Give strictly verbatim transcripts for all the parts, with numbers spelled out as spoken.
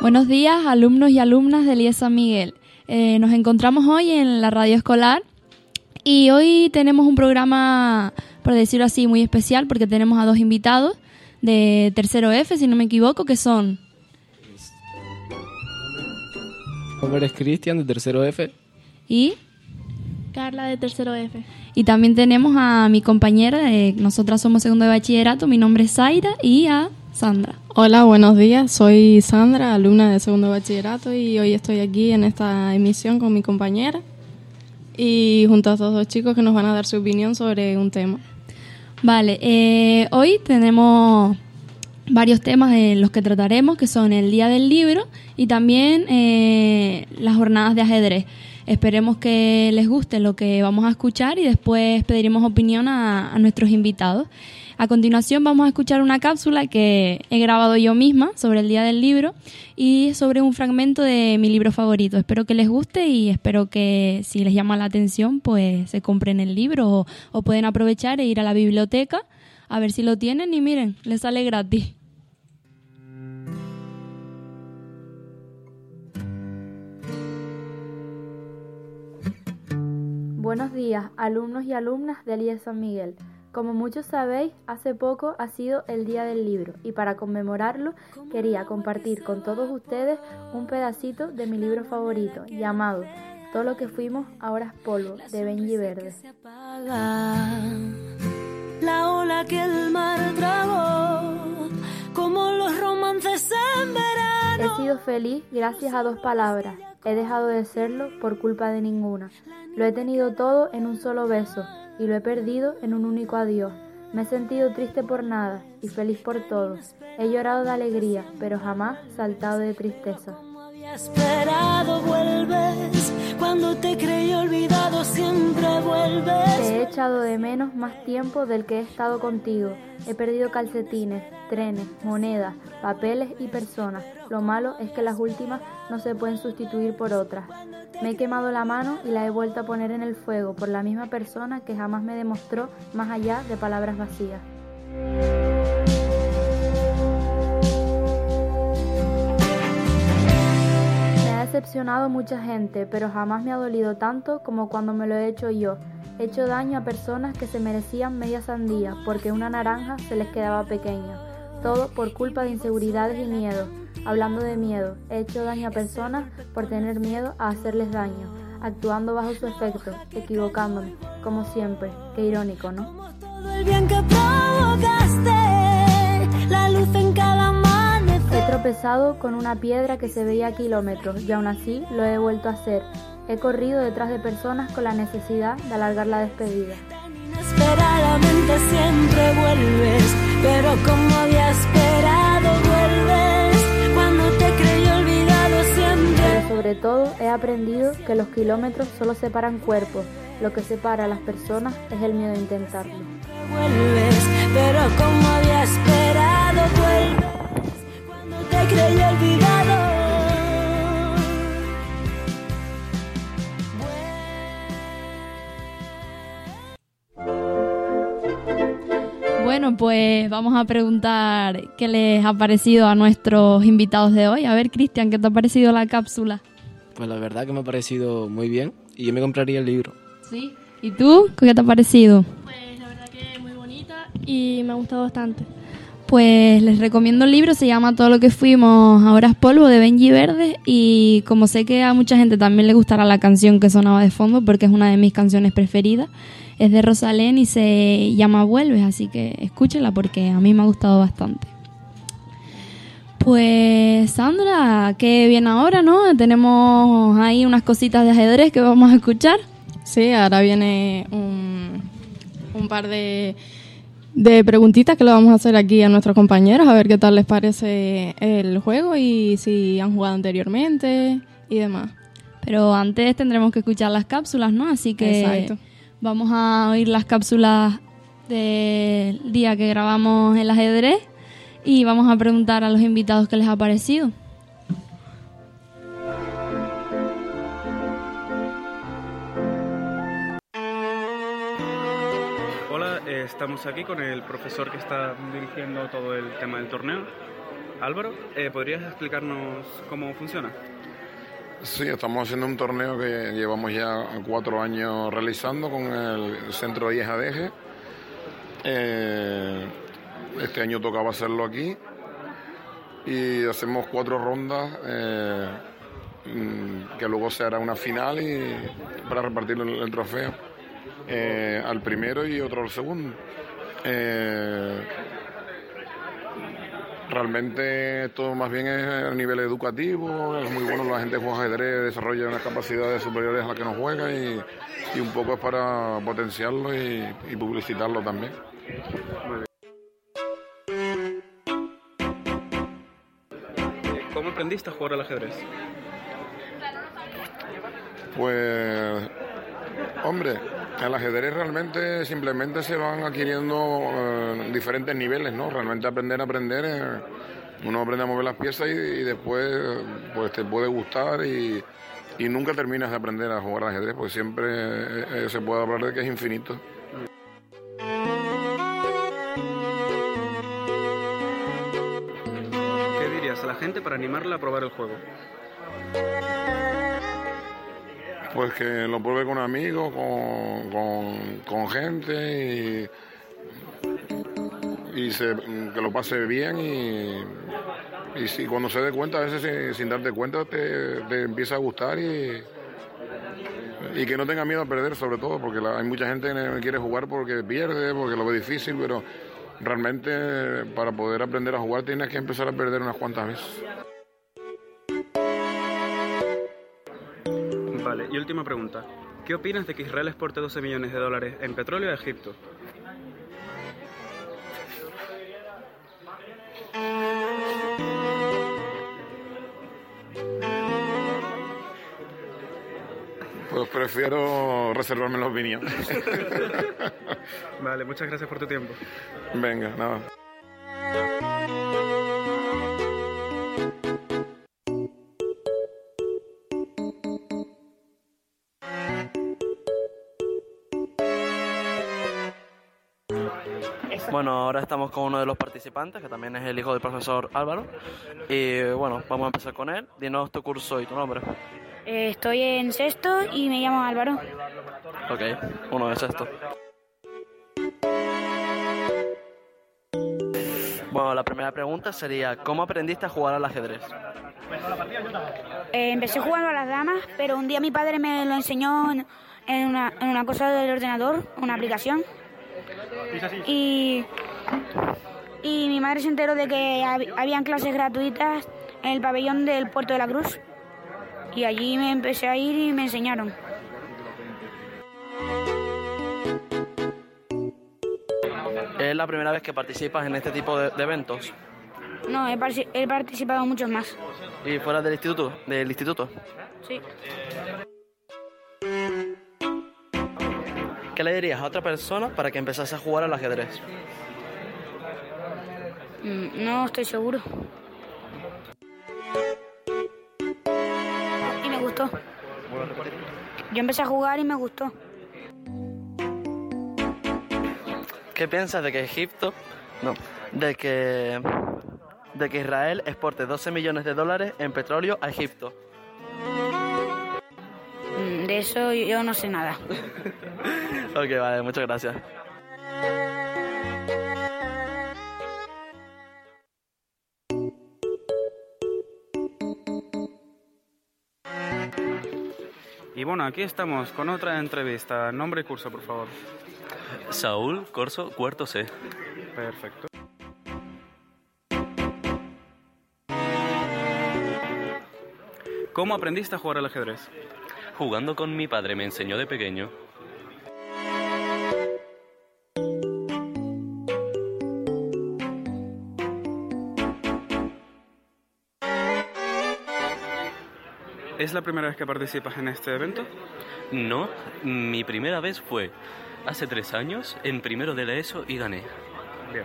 Buenos días, alumnos y alumnas del I E S San Miguel. Eh, nos encontramos hoy en la radio escolar y hoy tenemos un programa, por decirlo así, muy especial porque tenemos a dos invitados de tercero F, si no me equivoco, que son... Mi nombre es Cristian, de tercero F. ¿Y? Carla, de tercero F. Y también tenemos a mi compañera, eh, nosotras somos segundo de bachillerato, mi nombre es Zaira, y a Sandra. Hola, buenos días, soy Sandra, alumna de segundo de bachillerato, y hoy estoy aquí en esta emisión con mi compañera y junto a estos dos chicos que nos van a dar su opinión sobre un tema. Vale, eh, hoy tenemos varios temas de los que trataremos, que son el Día del Libro y también eh, las jornadas de ajedrez. Esperemos que les guste lo que vamos a escuchar y después pediremos opinión a, a nuestros invitados. A continuación vamos a escuchar una cápsula que he grabado yo misma sobre el Día del Libro y sobre un fragmento de mi libro favorito. Espero que les guste y espero que si les llama la atención pues se compren el libro o, o pueden aprovechar e ir a la biblioteca a ver si lo tienen y miren, les sale gratis. Buenos días, alumnos y alumnas del I E S San Miguel. Como muchos sabéis, hace poco ha sido el Día del Libro y para conmemorarlo quería compartir con todos ustedes un pedacito de mi libro favorito llamado Todo lo que fuimos ahora es polvo, de Benji Verde. La ola que el mar tragó, como los romances en verano. He sido feliz gracias a dos palabras. He dejado de serlo por culpa de ninguna. Lo he tenido todo en un solo beso y lo he perdido en un único adiós. Me he sentido triste por nada y feliz por todo. He llorado de alegría, pero jamás saltado de tristeza. Como había esperado, vuelves. Cuando te creí olvidado, siempre vuelves. Te he echado de menos más tiempo del que he estado contigo. He perdido calcetines, trenes, monedas, papeles y personas. Lo malo es que las últimas no se pueden sustituir por otras. Me he quemado la mano y la he vuelto a poner en el fuego por la misma persona que jamás me demostró más allá de palabras vacías. Me ha decepcionado mucha gente, pero jamás me ha dolido tanto como cuando me lo he hecho yo. He hecho daño a personas que se merecían media sandía porque una naranja se les quedaba pequeña. Todo por culpa de inseguridades y miedos. Hablando de miedo, he hecho daño a personas por tener miedo a hacerles daño, actuando bajo su efecto, equivocándome, como siempre. Qué irónico, ¿no? Todo el bien que provocaste, la luz en cada amanecer. He tropezado con una piedra que se veía a kilómetros y aún así lo he vuelto a hacer. He corrido detrás de personas con la necesidad de alargar la despedida. Inesperadamente siempre vuelves, pero como había esperado vuelves. Cuando te creí olvidado siempre. Pero sobre todo he aprendido que los kilómetros solo separan cuerpos. Lo que separa a las personas es el miedo a intentarlo. Vuelves, pero como había esperado vuelves. Cuando te creí olvidado. Bueno, pues vamos a preguntar qué les ha parecido a nuestros invitados de hoy. A ver, Cristian, ¿qué te ha parecido la cápsula? Pues la verdad que me ha parecido muy bien y yo me compraría el libro. Sí. ¿Y tú? ¿Qué te ha parecido? Pues la verdad que es muy bonita y me ha gustado bastante. Pues les recomiendo el libro, se llama Todo lo que fuimos ahora es polvo, de Benji Verde, y como sé que a mucha gente también le gustará la canción que sonaba de fondo porque es una de mis canciones preferidas, es de Rosalén y se llama Vuelves, así que escúchenla porque a mí me ha gustado bastante. Pues Sandra, qué bien ahora, ¿no? Tenemos ahí unas cositas de ajedrez que vamos a escuchar. Sí, ahora viene un, un par de, de preguntitas que le vamos a hacer aquí a nuestros compañeros, a ver qué tal les parece el juego y si han jugado anteriormente y demás. Pero antes tendremos que escuchar las cápsulas, ¿no? Así que Exacto. Vamos a oír las cápsulas del día que grabamos el ajedrez y vamos a preguntar a los invitados qué les ha parecido. Hola, eh, estamos aquí con el profesor que está dirigiendo todo el tema del torneo Álvaro, eh, ¿podrías explicarnos cómo funciona? Sí, estamos haciendo un torneo que llevamos ya cuatro años realizando con el Centro I E J A D G. Eh, este año tocaba hacerlo aquí y hacemos cuatro rondas eh, que luego se hará una final y para repartir el, el trofeo eh, al primero y otro al segundo. Eh, realmente esto más bien es a nivel educativo, es muy bueno, la gente juega ajedrez, desarrolla unas capacidades superiores a las que nos juega y, y un poco es para potenciarlo y, y publicitarlo también. Muy bien. ¿Cómo aprendiste a jugar al ajedrez? Pues, hombre, el ajedrez realmente simplemente se van adquiriendo eh, diferentes niveles, ¿no? Realmente aprender a aprender, eh, uno aprende a mover las piezas y, y después pues te puede gustar y, y nunca terminas de aprender a jugar al ajedrez, porque siempre eh, se puede hablar de que es infinito. ¿Qué dirías a la gente para animarla a probar el juego? Pues que lo pruebe con amigos, con, con, con gente y, y se, que lo pase bien y, y si, cuando se dé cuenta, a veces sin, sin darte cuenta te, te empieza a gustar y, y que no tenga miedo a perder sobre todo, porque la, hay mucha gente que quiere jugar porque pierde, porque lo ve difícil, pero realmente para poder aprender a jugar tienes que empezar a perder unas cuantas veces. Vale, y última pregunta. ¿Qué opinas de que Israel exporte doce millones de dólares en petróleo a Egipto? Pues prefiero reservarme la opinión. Vale, muchas gracias por tu tiempo. Venga, nada. Bueno, ahora estamos con uno de los participantes, que también es el hijo del profesor Álvaro. Y bueno, vamos a empezar con él. Dinos tu curso y tu nombre. Eh, estoy en sexto y me llamo Álvaro. Ok, uno de sexto. Bueno, la primera pregunta sería, ¿cómo aprendiste a jugar al ajedrez? Eh, empecé jugando a las damas, pero un día mi padre me lo enseñó en una, en una cosa del ordenador, una aplicación. Y, y mi madre se enteró de que hab, habían clases gratuitas en el pabellón del Puerto de la Cruz. Y allí me empecé a ir y me enseñaron. ¿Es la primera vez que participas en este tipo de, de eventos? No, he, he participado en muchos más. ¿Y fuera del instituto? ¿Del instituto? Sí. ¿Qué le dirías a otra persona para que empezase a jugar al ajedrez? Mm, no estoy seguro. Y me gustó. Yo empecé a jugar y me gustó. ¿Qué piensas de que Egipto, no, de que, de que Israel exporte doce millones de dólares en petróleo a Egipto? Mm, de eso yo no sé nada. Ok, vale, muchas gracias. Y bueno, aquí estamos con otra entrevista. Nombre y curso, por favor. Saúl Corso, cuarto C. Perfecto. ¿Cómo aprendiste a jugar al ajedrez? Jugando con mi padre, me enseñó de pequeño. ¿Es la primera vez que participas en este evento? No, mi primera vez fue hace tres años, en primero de la ESO, y gané. Bien.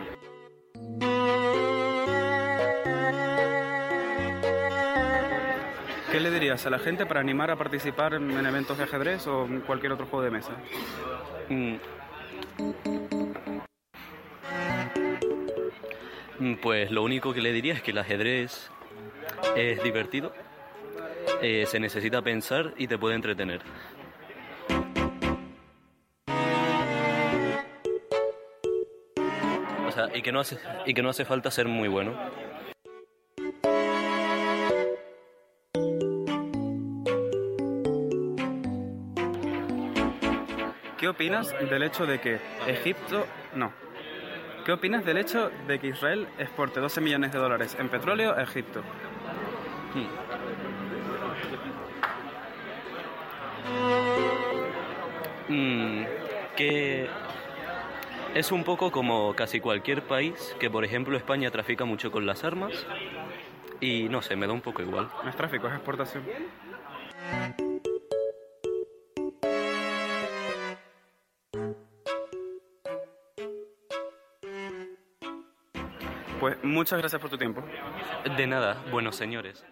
¿Qué le dirías a la gente para animar a participar en, en eventos de ajedrez o en cualquier otro juego de mesa? Mm. Pues lo único que le diría es que el ajedrez es divertido, eh, se necesita pensar y te puede entretener. O sea, y que no hace, y que no hace falta ser muy bueno. ¿Qué opinas del hecho de que Egipto... No. ¿Qué opinas del hecho de que Israel exporte doce millones de dólares en petróleo a Egipto? Hmm. Mm, que es un poco como casi cualquier país, que por ejemplo España trafica mucho con las armas y no sé, me da un poco igual. No es tráfico, es exportación. Pues muchas gracias por tu tiempo. De nada, buenos señores.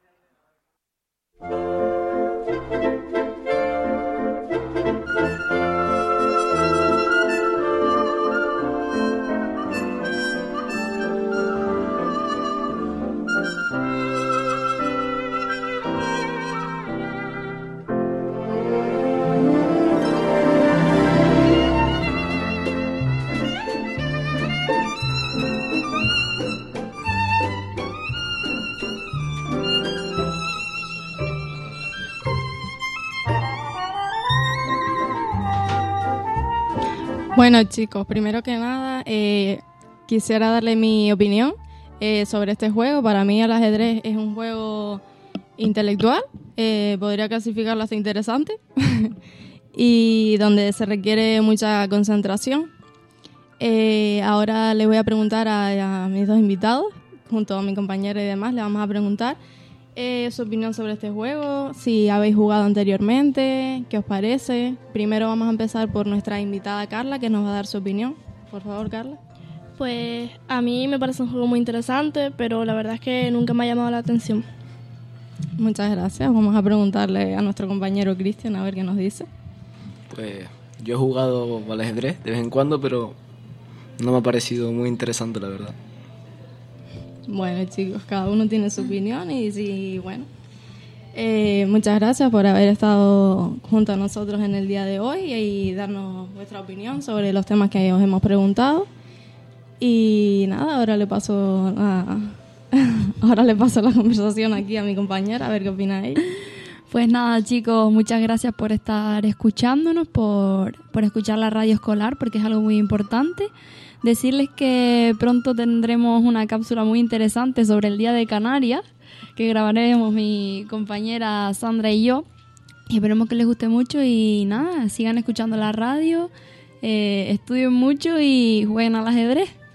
Bueno, chicos, primero que nada, eh, quisiera darle mi opinión eh, sobre este juego. Para mí el ajedrez es un juego intelectual, eh, podría clasificarlo hasta interesante, y donde se requiere mucha concentración. Eh, ahora les voy a preguntar a, a mis dos invitados, junto a mi compañera y demás, le vamos a preguntar Eh, su opinión sobre este juego, si habéis jugado anteriormente, qué os parece. Primero vamos a empezar por nuestra invitada Carla, que nos va a dar su opinión. Por favor, Carla. Pues a mí me parece un juego muy interesante, pero la verdad es que nunca me ha llamado la atención. Muchas gracias. Vamos a preguntarle a nuestro compañero Cristian a ver qué nos dice. Pues yo he jugado al ajedrez de vez en cuando, pero no me ha parecido muy interesante, la verdad. Bueno, chicos, cada uno tiene su opinión y sí, bueno. Eh, muchas gracias por haber estado junto a nosotros en el día de hoy y darnos vuestra opinión sobre los temas que os hemos preguntado. Y nada, ahora le paso a, ahora le paso la conversación aquí a mi compañera, a ver qué opina ella. Pues nada, chicos, muchas gracias por estar escuchándonos, por, por escuchar la radio escolar, porque es algo muy importante. Decirles que pronto tendremos una cápsula muy interesante sobre el Día de Canarias, que grabaremos mi compañera Sandra y yo. Y esperemos que les guste mucho y nada, sigan escuchando la radio, eh, estudien mucho y jueguen al ajedrez.